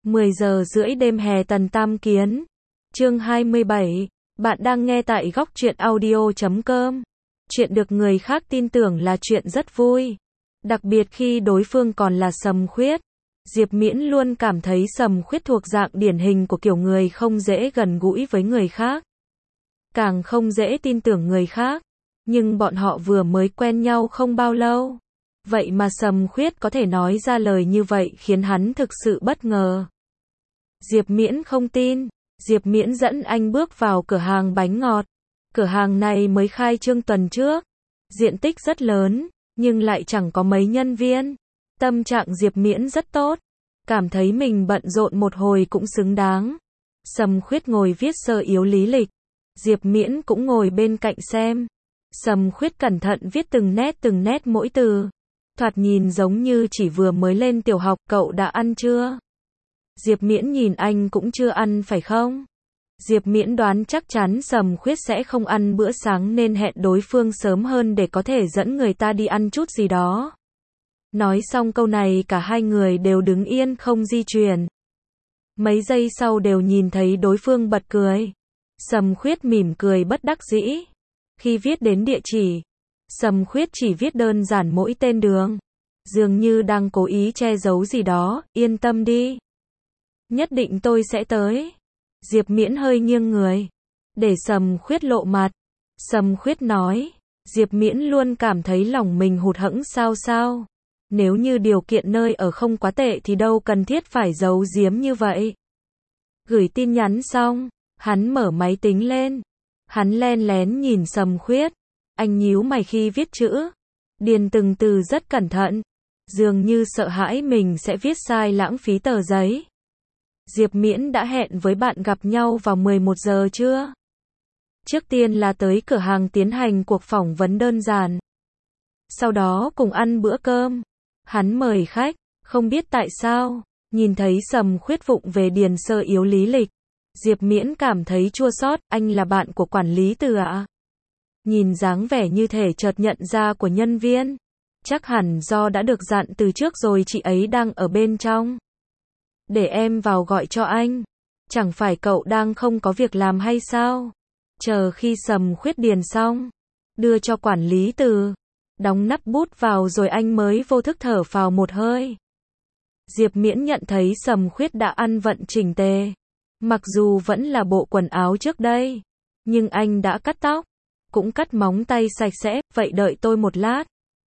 10 giờ rưỡi đêm hè Tần Tam Kiến. Chương 27. Bạn đang nghe tại góc truyện audio.com. Chuyện được người khác tin tưởng là chuyện rất vui. Đặc biệt khi đối phương còn là Sầm Khuyết. Diệp Miễn luôn cảm thấy Sầm Khuyết thuộc dạng điển hình của kiểu người không dễ gần gũi với người khác. Càng không dễ tin tưởng người khác. Nhưng bọn họ vừa mới quen nhau không bao lâu. Vậy mà Sầm Khuyết có thể nói ra lời như vậy khiến hắn thực sự bất ngờ. Diệp Miễn không tin. Diệp Miễn dẫn anh bước vào cửa hàng bánh ngọt. Cửa hàng này mới khai trương tuần trước. Diện tích rất lớn, nhưng lại chẳng có mấy nhân viên. Tâm trạng Diệp Miễn rất tốt. Cảm thấy mình bận rộn một hồi cũng xứng đáng. Sầm Khuyết ngồi viết sơ yếu lý lịch. Diệp Miễn cũng ngồi bên cạnh xem. Sầm Khuyết cẩn thận viết từng nét mỗi từ. Thoạt nhìn giống như chỉ vừa mới lên tiểu học. Cậu đã ăn chưa? Diệp Miễn nhìn anh cũng chưa ăn phải không? Diệp Miễn đoán chắc chắn Sầm Khuyết sẽ không ăn bữa sáng nên hẹn đối phương sớm hơn để có thể dẫn người ta đi ăn chút gì đó. Nói xong câu này cả hai người đều đứng yên không di chuyển. Mấy giây sau đều nhìn thấy đối phương bật cười. Sầm Khuyết mỉm cười bất đắc dĩ. Khi viết đến địa chỉ, Sầm Khuyết chỉ viết đơn giản mỗi tên đường. Dường như đang cố ý che giấu gì đó, yên tâm đi. Nhất định tôi sẽ tới. Diệp Miễn hơi nghiêng người. Để Sầm Khuyết lộ mặt. Sầm Khuyết nói. Diệp Miễn luôn cảm thấy lòng mình hụt hẫng sao. Nếu như điều kiện nơi ở không quá tệ thì đâu cần thiết phải giấu giếm như vậy. Gửi tin nhắn xong, hắn mở máy tính lên. Hắn len lén nhìn Sầm Khuyết. Anh nhíu mày khi viết chữ. Điền từng từ rất cẩn thận. Dường như sợ hãi mình sẽ viết sai lãng phí tờ giấy. Diệp Miễn đã hẹn với bạn gặp nhau vào 11 giờ trưa. Trước tiên là tới cửa hàng tiến hành cuộc phỏng vấn đơn giản. Sau đó cùng ăn bữa cơm. Hắn mời khách, không biết tại sao, nhìn thấy Sầm Khuyết vụng về điền sơ yếu lý lịch. Diệp Miễn cảm thấy chua xót, anh là bạn của quản lý Từ ạ? Nhìn dáng vẻ như thể chợt nhận ra của nhân viên. Chắc hẳn do đã được dặn từ trước rồi chị ấy đang ở bên trong. Để em vào gọi cho anh. Chẳng phải cậu đang không có việc làm hay sao? Chờ khi Sầm Khuyết điền xong, đưa cho quản lý Từ, đóng nắp bút vào rồi anh mới vô thức thở phào một hơi. Diệp Miễn nhận thấy Sầm Khuyết đã ăn vận chỉnh tề. Mặc dù vẫn là bộ quần áo trước đây, nhưng anh đã cắt tóc, cũng cắt móng tay sạch sẽ, vậy đợi tôi một lát.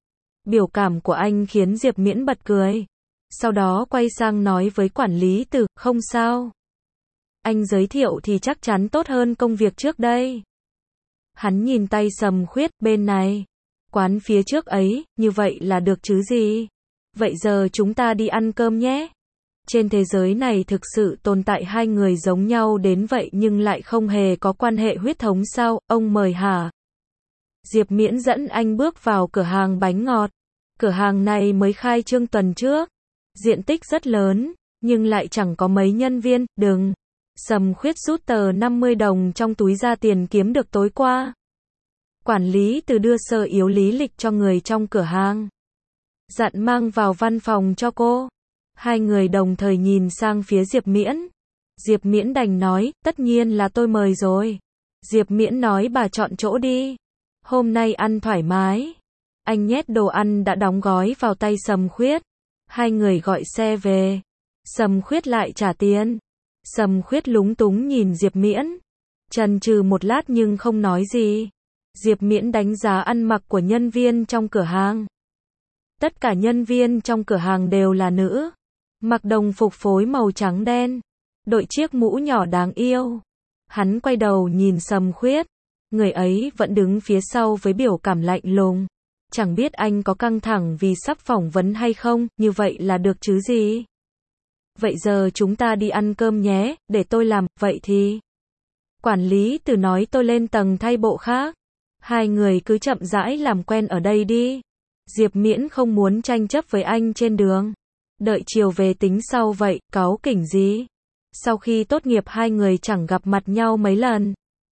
Biểu cảm của anh khiến Diệp Miễn bật cười. Sau đó quay sang nói với quản lý Từ, không sao. Anh giới thiệu thì chắc chắn tốt hơn công việc trước đây. Hắn nhìn tay Sầm Khuyết, bên này. Quán phía trước ấy, như vậy là được chứ gì? Vậy giờ chúng ta đi ăn cơm nhé. Trên thế giới này thực sự tồn tại hai người giống nhau đến vậy nhưng lại không hề có quan hệ huyết thống sao, ông mời hả? Diệp Miễn dẫn anh bước vào cửa hàng bánh ngọt. Cửa hàng này mới khai trương tuần trước. Diện tích rất lớn, nhưng lại chẳng có mấy nhân viên, đừng. Sầm Khuyết rút tờ 50 đồng trong túi ra tiền kiếm được tối qua. Quản lý Từ đưa sơ yếu lý lịch cho người trong cửa hàng. Dặn mang vào văn phòng cho cô. Hai người đồng thời nhìn sang phía Diệp Miễn. Diệp Miễn đành nói, tất nhiên là tôi mời rồi. Diệp Miễn nói bà chọn chỗ đi. Hôm nay ăn thoải mái. Anh nhét đồ ăn đã đóng gói vào tay Sầm Khuyết. Hai người gọi xe về. Sầm Khuyết lại trả tiền. Sầm Khuyết lúng túng nhìn Diệp Miễn. Chần chừ một lát nhưng không nói gì. Diệp Miễn đánh giá ăn mặc của nhân viên trong cửa hàng. Tất cả nhân viên trong cửa hàng đều là nữ. Mặc đồng phục phối màu trắng đen. Đội chiếc mũ nhỏ đáng yêu. Hắn quay đầu nhìn Sầm Khuyết. Người ấy vẫn đứng phía sau với biểu cảm lạnh lùng. Chẳng biết anh có căng thẳng vì sắp phỏng vấn hay không, như vậy là được chứ gì. Vậy giờ chúng ta đi ăn cơm nhé, để tôi làm, vậy thì. Quản lý Từ nói tôi lên tầng thay bộ khác. Hai người cứ chậm rãi làm quen ở đây đi. Diệp Miễn không muốn tranh chấp với anh trên đường. Đợi chiều về tính sau vậy, cáu kỉnh gì. Sau khi tốt nghiệp hai người chẳng gặp mặt nhau mấy lần.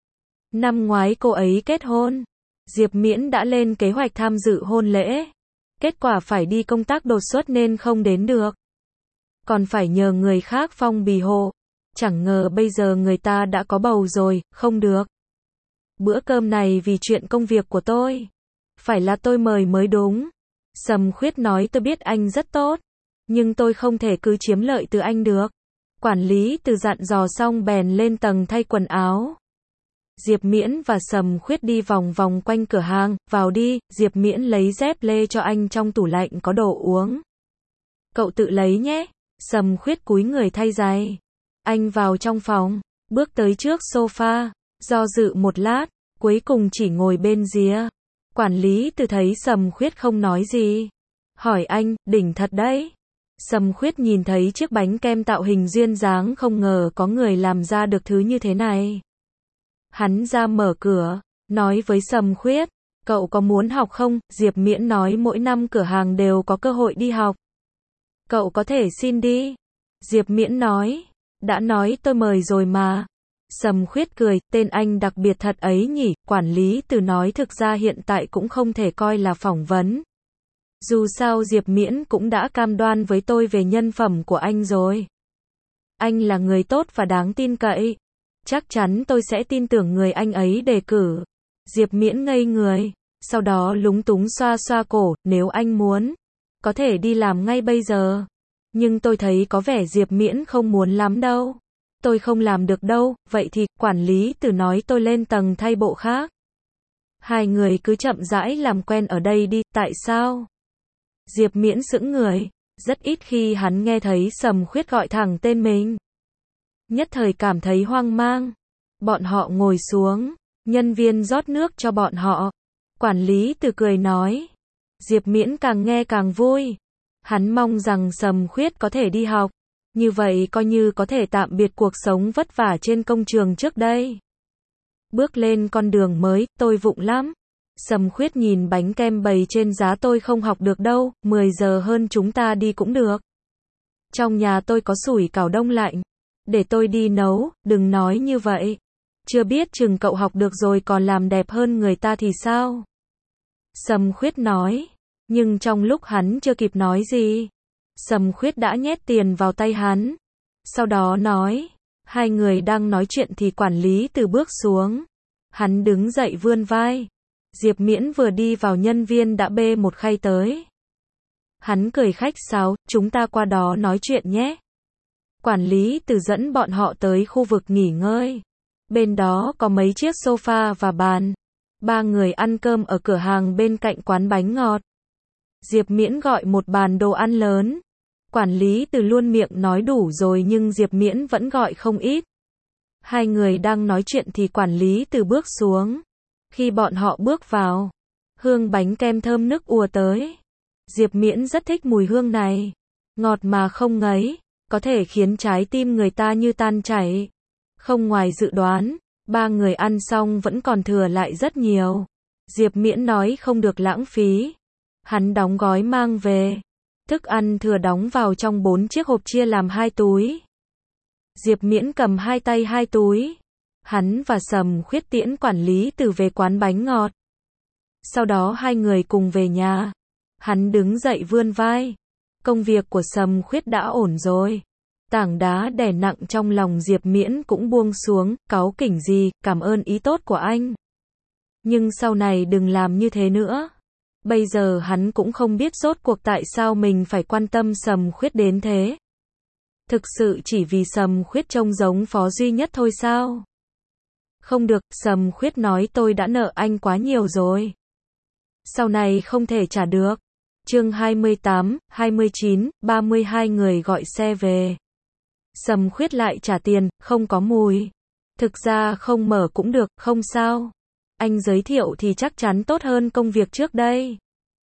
Năm ngoái cô ấy kết hôn. Diệp Miễn đã lên kế hoạch tham dự hôn lễ. Kết quả phải đi công tác đột xuất nên không đến được. còn phải nhờ người khác phong bì hộ. Chẳng ngờ bây giờ người ta đã có bầu rồi, không được. Bữa cơm này vì chuyện công việc của tôi. Phải là tôi mời mới đúng. Sầm Khuyết nói tôi biết anh rất tốt. Nhưng tôi không thể cứ chiếm lợi từ anh được. Quản lý Từ dặn dò xong bèn lên tầng thay quần áo. Diệp Miễn và Sầm Khuyết đi vòng vòng quanh cửa hàng, vào đi, Diệp Miễn lấy dép lê cho anh trong tủ lạnh có đồ uống. Cậu tự lấy nhé. Sầm Khuyết cúi người thay giày. Anh vào trong phòng, bước tới trước sofa, do dự một lát, cuối cùng chỉ ngồi bên rìa. Quản lý Từ thấy Sầm Khuyết không nói gì. Hỏi anh, đỉnh thật đấy. Sầm Khuyết nhìn thấy chiếc bánh kem tạo hình duyên dáng không ngờ có người làm ra được thứ như thế này. Hắn ra mở cửa, nói với Sầm Khuyết, cậu có muốn học không? Diệp Miễn nói mỗi năm cửa hàng đều có cơ hội đi học. Cậu có thể xin đi. Diệp Miễn nói, đã nói tôi mời rồi mà. Sầm Khuyết cười, tên anh đặc biệt thật ấy nhỉ. Quản lý Từ nói thực ra hiện tại cũng không thể coi là phỏng vấn. Dù sao Diệp Miễn cũng đã cam đoan với tôi về nhân phẩm của anh rồi. Anh là người tốt và đáng tin cậy. Chắc chắn tôi sẽ tin tưởng người anh ấy đề cử. Diệp Miễn ngây người, sau đó lúng túng xoa xoa cổ, nếu anh muốn, có thể đi làm ngay bây giờ. Nhưng tôi thấy có vẻ Diệp Miễn không muốn lắm đâu. Tôi không làm được đâu, vậy thì, quản lý Từ nói tôi lên tầng thay bộ khác. Hai người cứ chậm rãi làm quen ở đây đi, tại sao? Diệp Miễn sững người, rất ít khi hắn nghe thấy Sầm Khuyết gọi thẳng tên mình. Nhất thời cảm thấy hoang mang. Bọn họ ngồi xuống, nhân viên rót nước cho bọn họ. Quản lý Từ cười nói. Diệp Miễn càng nghe càng vui. Hắn mong rằng Sầm Khuyết có thể đi học. Như vậy coi như có thể tạm biệt cuộc sống vất vả trên công trường trước đây. Bước lên con đường mới, tôi vụng lắm. Sầm Khuyết nhìn bánh kem bày trên giá, tôi không học được đâu, 10 giờ hơn chúng ta đi cũng được. Trong nhà tôi có sủi cảo đông lạnh. Để tôi đi nấu, đừng nói như vậy. Chưa biết chừng cậu học được rồi còn làm đẹp hơn người ta thì sao? Sầm Khuyết nói. Nhưng trong lúc hắn chưa kịp nói gì, Sầm Khuyết đã nhét tiền vào tay hắn. Sau đó nói, hai người đang nói chuyện thì quản lý Từ bước xuống. Hắn đứng dậy vươn vai. Diệp Miễn vừa đi vào nhân viên đã bê một khay tới. Hắn cười khách sáo, chúng ta qua đó nói chuyện nhé. Quản lý Từ dẫn bọn họ tới khu vực nghỉ ngơi. Bên đó có mấy chiếc sofa và bàn. Ba người ăn cơm ở cửa hàng bên cạnh quán bánh ngọt. Diệp Miễn gọi một bàn đồ ăn lớn. Quản lý Từ luôn miệng nói đủ rồi nhưng Diệp Miễn vẫn gọi không ít. Hai người đang nói chuyện thì quản lý Từ bước xuống. Khi bọn họ bước vào, hương bánh kem thơm nức ùa tới. Diệp Miễn rất thích mùi hương này. Ngọt mà không ngấy, có thể khiến trái tim người ta như tan chảy. Không ngoài dự đoán, ba người ăn xong vẫn còn thừa lại rất nhiều. Diệp Miễn nói không được lãng phí. Hắn đóng gói mang về. Thức ăn thừa đóng vào trong 4 chiếc hộp chia làm 2 túi. Diệp Miễn cầm hai tay 2 túi. Hắn và Sầm Khuyết tiễn quản lý Từ về quán bánh ngọt. Sau đó hai người cùng về nhà. Hắn đứng dậy vươn vai. Công việc của Sầm Khuyết đã ổn rồi. Tảng đá đè nặng trong lòng Diệp Miễn cũng buông xuống, cáu kỉnh gì, cảm ơn ý tốt của anh. Nhưng sau này đừng làm như thế nữa. Bây giờ hắn cũng không biết rốt cuộc tại sao mình phải quan tâm Sầm Khuyết đến thế. Thực sự chỉ vì Sầm Khuyết trông giống Phó Duy Nhất thôi sao? Không được, Sầm Khuyết nói tôi đã nợ anh quá nhiều rồi. Sau này không thể trả được. Chương 28, 29, 32 người gọi xe về. Sầm Khuyết lại trả tiền, không có mùi. Thực ra không mở cũng được, không sao. Anh giới thiệu thì chắc chắn tốt hơn công việc trước đây.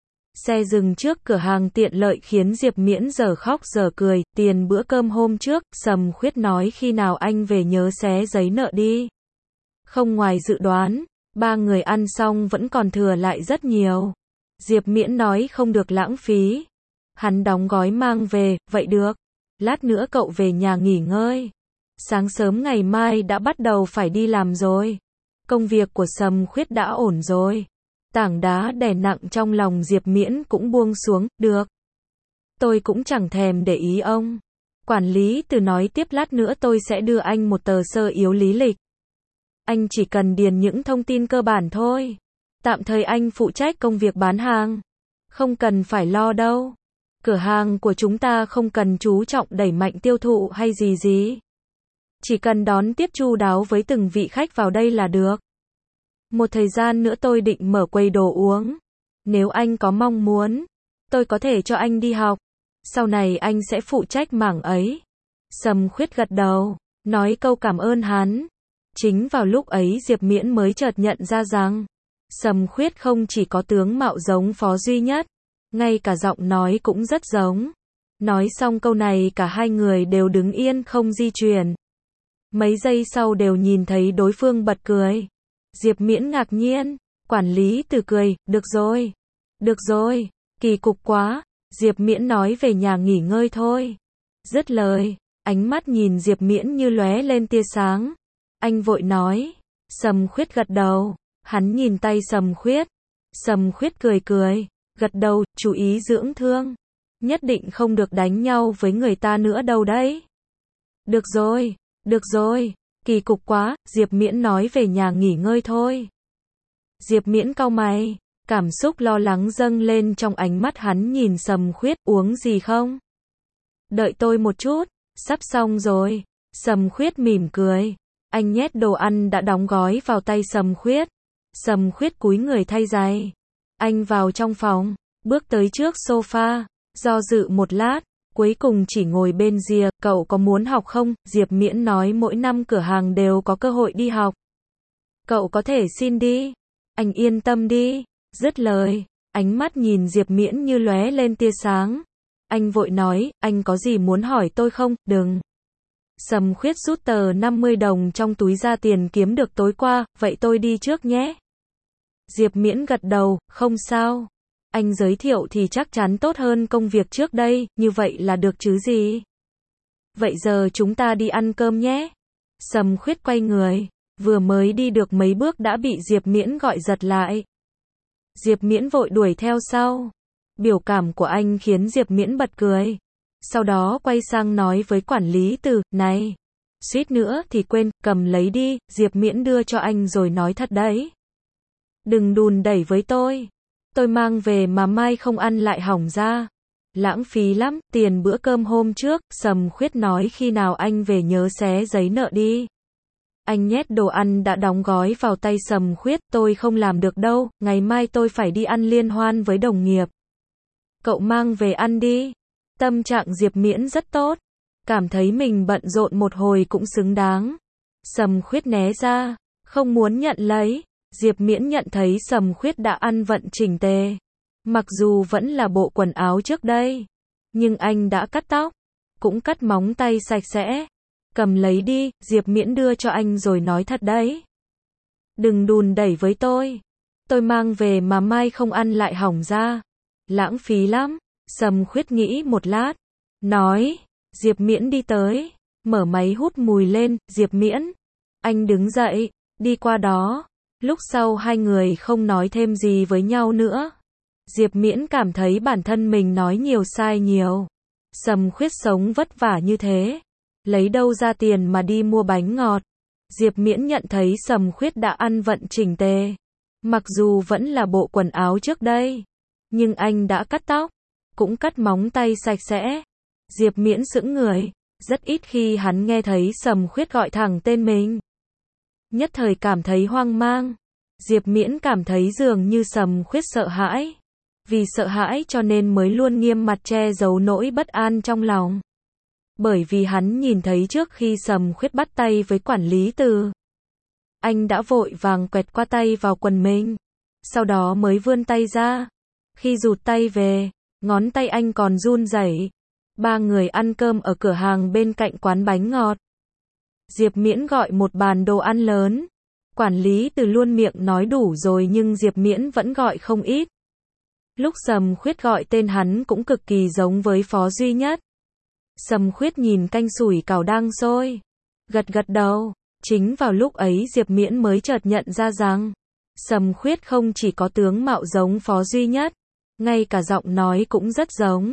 Xe dừng trước cửa hàng tiện lợi khiến Diệp Miễn giờ khóc giờ cười. Tiền bữa cơm hôm trước, Sầm Khuyết nói khi nào anh về nhớ xé giấy nợ đi. Không ngoài dự đoán, ba người ăn xong vẫn còn thừa lại rất nhiều. Diệp Miễn nói không được lãng phí. Hắn đóng gói mang về, vậy được. Lát nữa cậu về nhà nghỉ ngơi. Sáng sớm ngày mai đã bắt đầu phải đi làm rồi. Công việc của Sầm Khuyết đã ổn rồi. Tảng đá đè nặng trong lòng Diệp Miễn cũng buông xuống, được. Tôi cũng chẳng thèm để ý ông. Quản lý Từ nói tiếp lát nữa tôi sẽ đưa anh một tờ sơ yếu lý lịch. Anh chỉ cần điền những thông tin cơ bản thôi. Tạm thời anh phụ trách công việc bán hàng. Không cần phải lo đâu. Cửa hàng của chúng ta không cần chú trọng đẩy mạnh tiêu thụ hay gì gì. Chỉ cần đón tiếp chu đáo với từng vị khách vào đây là được. Một thời gian nữa tôi định mở quầy đồ uống. Nếu anh có mong muốn, tôi có thể cho anh đi học. Sau này anh sẽ phụ trách mảng ấy. Sầm Khuyết gật đầu, nói câu cảm ơn hắn. Chính vào lúc ấy Diệp Miễn mới chợt nhận ra rằng, Sầm Khuyết không chỉ có tướng mạo giống Phó Duy Nhất, ngay cả giọng nói cũng rất giống. Nói xong câu này cả hai người đều đứng yên không di chuyển. Mấy giây sau đều nhìn thấy đối phương bật cười. Diệp Miễn ngạc nhiên, quản lý Từ cười, được rồi, kỳ cục quá. Diệp Miễn nói về nhà nghỉ ngơi thôi. Dứt lời, ánh mắt nhìn Diệp Miễn như lóe lên tia sáng. Anh vội nói. Sầm Khuyết gật đầu. Hắn nhìn tay Sầm Khuyết. Sầm Khuyết cười, gật đầu, chú ý dưỡng thương. Nhất định không được đánh nhau với người ta nữa đâu đấy. Được rồi, kỳ cục quá. Diệp Miễn nói về nhà nghỉ ngơi thôi. Diệp Miễn cau mày. Cảm xúc lo lắng dâng lên trong ánh mắt hắn nhìn Sầm Khuyết, uống gì không? Đợi tôi một chút, sắp xong rồi. Sầm Khuyết mỉm cười. Anh nhét đồ ăn đã đóng gói vào tay Sầm Khuyết. Sầm Khuyết cúi người thay giày. Anh vào trong phòng, bước tới trước sofa, do dự một lát, cuối cùng chỉ ngồi bên rìa. Cậu có muốn học không? Diệp Miễn nói mỗi năm cửa hàng đều có cơ hội đi học. Cậu có thể xin đi. Anh yên tâm đi. Dứt lời, ánh mắt nhìn Diệp Miễn như lóe lên tia sáng. Anh vội nói, anh có gì muốn hỏi tôi không? Đừng. Sầm Khuyết rút tờ 50 đồng trong túi ra, tiền kiếm được tối qua, vậy tôi đi trước nhé. Diệp Miễn gật đầu, không sao. Anh giới thiệu thì chắc chắn tốt hơn công việc trước đây, như vậy là được chứ gì. Vậy giờ chúng ta đi ăn cơm nhé. Sầm Khuyết quay người, vừa mới đi được mấy bước đã bị Diệp Miễn gọi giật lại. Diệp Miễn vội đuổi theo sau. Biểu cảm của anh khiến Diệp Miễn bật cười. Sau đó quay sang nói với quản lý Từ, này, suýt nữa thì quên, cầm lấy đi. Diệp Miễn đưa cho anh rồi nói thật đấy. Đừng đùn đẩy với tôi. Tôi mang về mà mai không ăn lại hỏng ra. Lãng phí lắm, tiền bữa cơm hôm trước. Sầm Khuyết nói khi nào anh về nhớ xé giấy nợ đi. Anh nhét đồ ăn đã đóng gói vào tay Sầm Khuyết. Tôi không làm được đâu, ngày mai tôi phải đi ăn liên hoan với đồng nghiệp. Cậu mang về ăn đi. Tâm trạng Diệp Miễn rất tốt. Cảm thấy mình bận rộn một hồi cũng xứng đáng. Sầm Khuyết né ra, không muốn nhận lấy. Diệp Miễn nhận thấy Sầm Khuyết đã ăn vận chỉnh tề. Mặc dù vẫn là bộ quần áo trước đây, nhưng anh đã cắt tóc, cũng cắt móng tay sạch sẽ. Cầm lấy đi, Diệp Miễn đưa cho anh rồi nói thật đấy. Đừng đùn đẩy với tôi. Tôi mang về mà mai không ăn lại hỏng ra. Lãng phí lắm. Sầm Khuyết nghĩ một lát, nói. Diệp Miễn đi tới, mở máy hút mùi lên. Diệp Miễn. Anh đứng dậy, đi qua đó. Lúc sau hai người không nói thêm gì với nhau nữa. Diệp Miễn cảm thấy bản thân mình nói nhiều sai nhiều. Sầm Khuyết sống vất vả như thế, lấy đâu ra tiền mà đi mua bánh ngọt. Diệp Miễn nhận thấy Sầm Khuyết đã ăn vận chỉnh tề. Mặc dù vẫn là bộ quần áo trước đây, nhưng anh đã cắt tóc, cũng cắt móng tay sạch sẽ. Diệp Miễn sững người, rất ít khi hắn nghe thấy Sầm Khuyết gọi thẳng tên mình. Nhất thời cảm thấy hoang mang. Diệp Miễn cảm thấy dường như Sầm Khuyết sợ hãi. Vì sợ hãi cho nên mới luôn nghiêm mặt che giấu nỗi bất an trong lòng. Bởi vì hắn nhìn thấy trước khi Sầm Khuyết bắt tay với quản lý Từ, anh đã vội vàng quẹt qua tay vào quần mình. Sau đó mới vươn tay ra. Khi rụt tay về, ngón tay anh còn run rẩy. Ba người ăn cơm ở cửa hàng bên cạnh quán bánh ngọt. Diệp Miễn gọi một bàn đồ ăn lớn. Quản lý Từ luôn miệng nói đủ rồi nhưng Diệp Miễn vẫn gọi không ít. Lúc Sầm Khuyết gọi tên hắn cũng cực kỳ giống với Phó Duy Nhất. Sầm Khuyết nhìn canh sủi cảo đang sôi, gật gật đầu. Chính vào lúc ấy Diệp Miễn mới chợt nhận ra rằng Sầm Khuyết không chỉ có tướng mạo giống Phó Duy Nhất, ngay cả giọng nói cũng rất giống.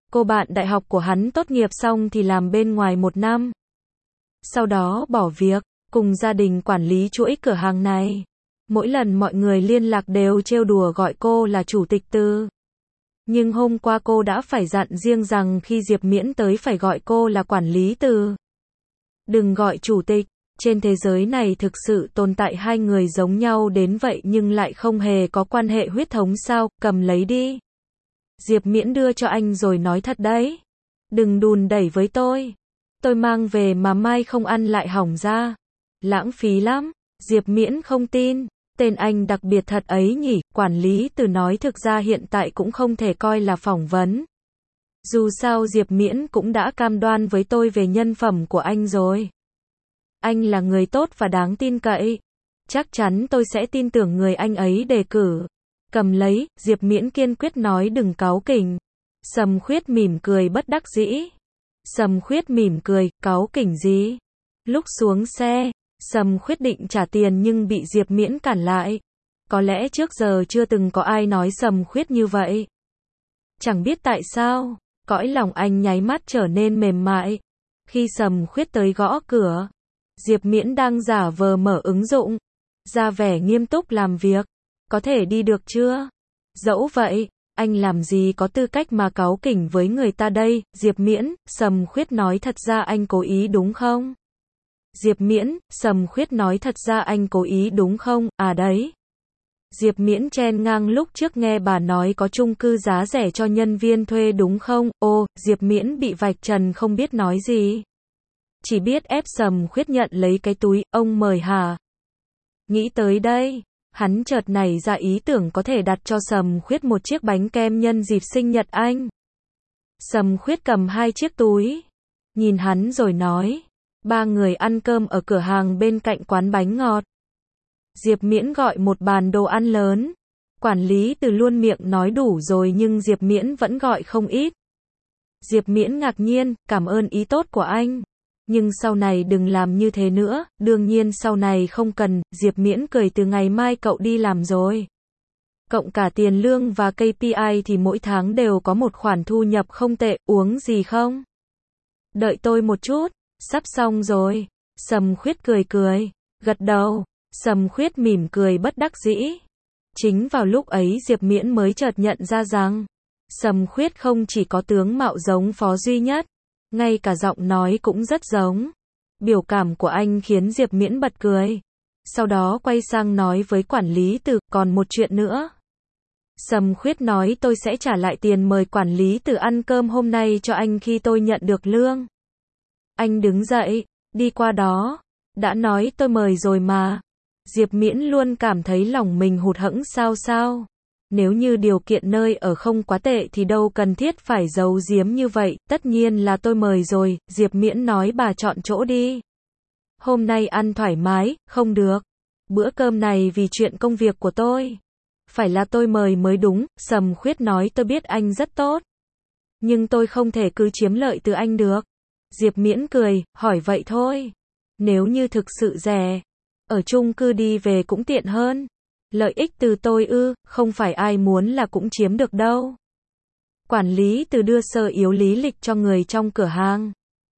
Cô bạn đại học của hắn tốt nghiệp xong thì làm bên ngoài 1 năm. Sau đó bỏ việc, cùng gia đình quản lý chuỗi cửa hàng này. Mỗi lần mọi người liên lạc đều trêu đùa gọi cô là chủ tịch Từ. Nhưng hôm qua cô đã phải dặn riêng rằng khi Diệp Miễn tới phải gọi cô là quản lý Từ. Đừng gọi chủ tịch. Trên thế giới này thực sự tồn tại hai người giống nhau đến vậy nhưng lại không hề có quan hệ huyết thống sao, cầm lấy đi. Diệp Miễn đưa cho anh rồi nói thật đấy. Đừng đùn đẩy với tôi. Tôi mang về mà mai không ăn lại hỏng ra. Lãng phí lắm. Diệp Miễn không tin. Tên anh đặc biệt thật ấy nhỉ, quản lý Từ nói thực ra hiện tại cũng không thể coi là phỏng vấn. Dù sao Diệp Miễn cũng đã cam đoan với tôi về nhân phẩm của anh rồi. Anh là người tốt và đáng tin cậy. Chắc chắn tôi sẽ tin tưởng người anh ấy đề cử. Cầm lấy, Diệp Miễn kiên quyết nói đừng cáu kỉnh. Sầm Khuyết mỉm cười bất đắc dĩ. Sầm Khuyết mỉm cười, cáu kỉnh gì? Lúc xuống xe, Sầm Khuyết định trả tiền nhưng bị Diệp Miễn cản lại. Có lẽ trước giờ chưa từng có ai nói Sầm Khuyết như vậy. Chẳng biết tại sao, cõi lòng anh nháy mắt trở nên mềm mại. Khi Sầm Khuyết tới gõ cửa, Diệp Miễn đang giả vờ mở ứng dụng, ra vẻ nghiêm túc làm việc. Có thể đi được chưa? Dẫu vậy, anh làm gì có tư cách mà cáu kỉnh với người ta đây? Diệp Miễn, Sầm Khuyết nói thật ra anh cố ý đúng không? Diệp Miễn, Sầm Khuyết nói thật ra anh cố ý đúng không? À đấy. Diệp Miễn chen ngang lúc trước nghe bà nói có chung cư giá rẻ cho nhân viên thuê đúng không? Ô, Diệp Miễn bị vạch trần không biết nói gì. Chỉ biết ép Sầm Khuyết nhận lấy cái túi, ông mời hả? Nghĩ tới đây, hắn chợt nảy ra ý tưởng có thể đặt cho Sầm Khuyết một chiếc bánh kem nhân dịp sinh nhật anh. Sầm Khuyết cầm 2 chiếc túi, nhìn hắn rồi nói, 3 người ăn cơm ở cửa hàng bên cạnh quán bánh ngọt. Diệp Miễn gọi một bàn đồ ăn lớn. Quản lý Từ luôn miệng nói đủ rồi nhưng Diệp Miễn vẫn gọi không ít. Diệp Miễn ngạc nhiên, cảm ơn ý tốt của anh. Nhưng sau này đừng làm như thế nữa, đương nhiên sau này không cần, Diệp Miễn cười từ ngày mai cậu đi làm rồi. Cộng cả tiền lương và KPI thì mỗi tháng đều có một khoản thu nhập không tệ, uống gì không? Đợi tôi một chút, sắp xong rồi. Sầm Khuyết cười cười, gật đầu. Sầm Khuyết mỉm cười bất đắc dĩ. Chính vào lúc ấy Diệp Miễn mới chợt nhận ra rằng, Sầm Khuyết không chỉ có tướng mạo giống Phó Duy Nhất, ngay cả giọng nói cũng rất giống. Biểu cảm của anh khiến Diệp Miễn bật cười. Sau đó quay sang nói với quản lý Từ, còn một chuyện nữa. Sầm Khuyết nói tôi sẽ trả lại tiền mời quản lý Từ ăn cơm hôm nay cho anh khi tôi nhận được lương. Anh đứng dậy, đi qua đó. Đã nói tôi mời rồi mà. Diệp Miễn luôn cảm thấy lòng mình hụt hẫng sao. Nếu như điều kiện nơi ở không quá tệ thì đâu cần thiết phải giấu giếm như vậy, tất nhiên là tôi mời rồi. Diệp Miễn nói bà chọn chỗ đi. Hôm nay ăn thoải mái, không được. Bữa cơm này vì chuyện công việc của tôi. Phải là tôi mời mới đúng. Sầm Khuyết nói tôi biết anh rất tốt. Nhưng tôi không thể cứ chiếm lợi từ anh được. Diệp Miễn cười, hỏi vậy thôi. Nếu như thực sự rẻ, ở chung cư đi về cũng tiện hơn. Lợi ích từ tôi không phải ai muốn là cũng chiếm được đâu. Quản lý Từ đưa sơ yếu lý lịch cho người trong cửa hàng.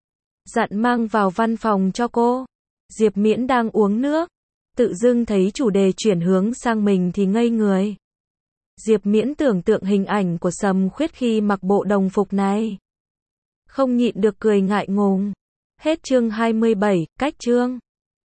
Dặn mang vào văn phòng cho cô. Diệp Miễn đang uống nước. Tự dưng thấy chủ đề chuyển hướng sang mình thì ngây người. Diệp Miễn tưởng tượng hình ảnh của Sầm Khuyết khi mặc bộ đồng phục này. Không nhịn được cười ngại ngùng. Hết chương 27, cách chương.